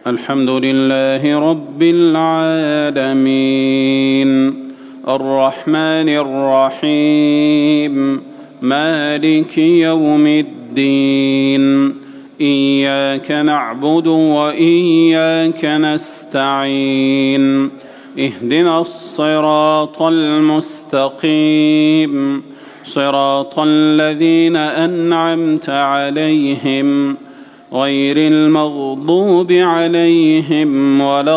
الحمد لله رب العالمين الرحمن الرحيم مالك يوم الدين إياك نعبد وإياك نستعين اهدنا الصراط المستقيم صراط الذين أنعمت عليهم غير المغضوب عليهم ولا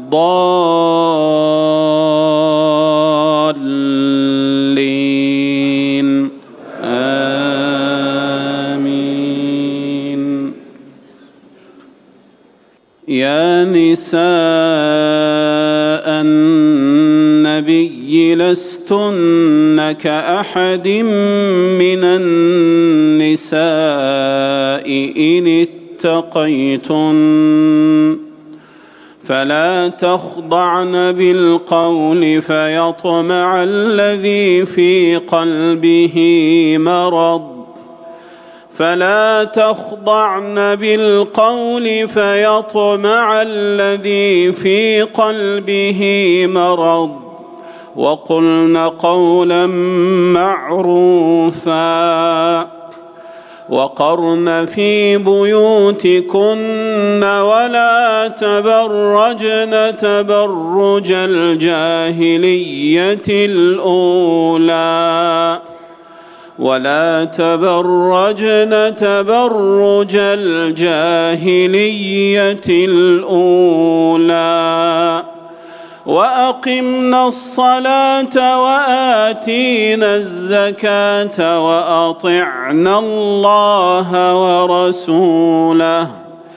الضالين آمين. يا نساء النبي لستن كأحد من النساء إن اتقيتن فلا تخضعن بالقول فيطمع الذي في قلبه مرض فلا تخضعن بالقول فيطمع الذي في قلبه مرض وقلن قولا معروفا وقرن في بيوتكن ولا تبرجن تبرج الجاهلية الأولى ولا تبرجن تبرج الجاهلية الأولى وأقمنا الصلاة وآتينا الزكاة وأطعنا الله ورسوله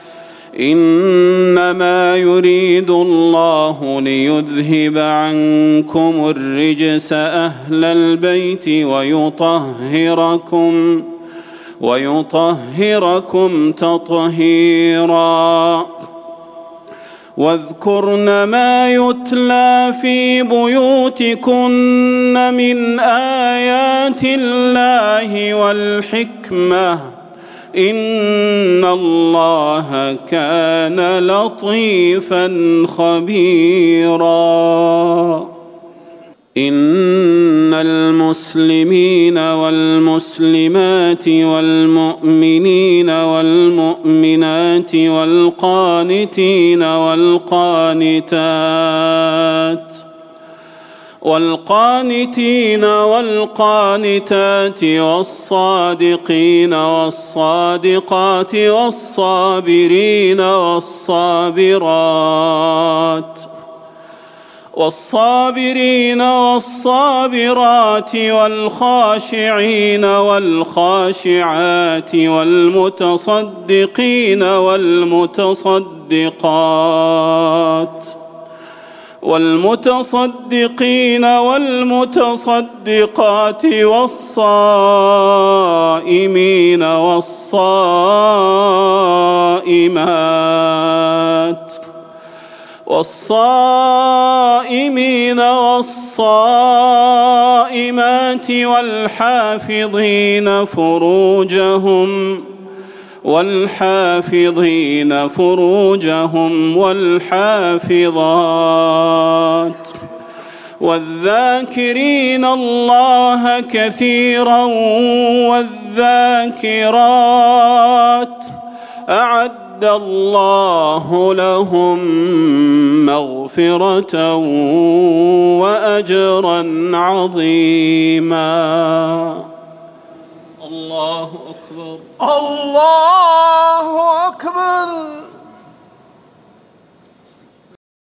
إنما يريد الله ليذهب عنكم الرجس أهل البيت ويطهركم تطهيرا واذكرن ما يتلى في بيوتكن من آيات الله والحكمة إن الله كان لطيفا خبيرا. إن المسلمين والمسلمات والمؤمنين والمؤمنات والقانتين والقانتات والصادقين والصادقات والصابرين والصابرات والخاشعين والخاشعات والمتصدقين والمتصدقات والصائمين والصائمات والحافظين فروجهم والحافظات والذاكرين الله كثيرا والذاكرات أعد الله لهم مغفرة وأجرا عظيما. الله أكبر. الله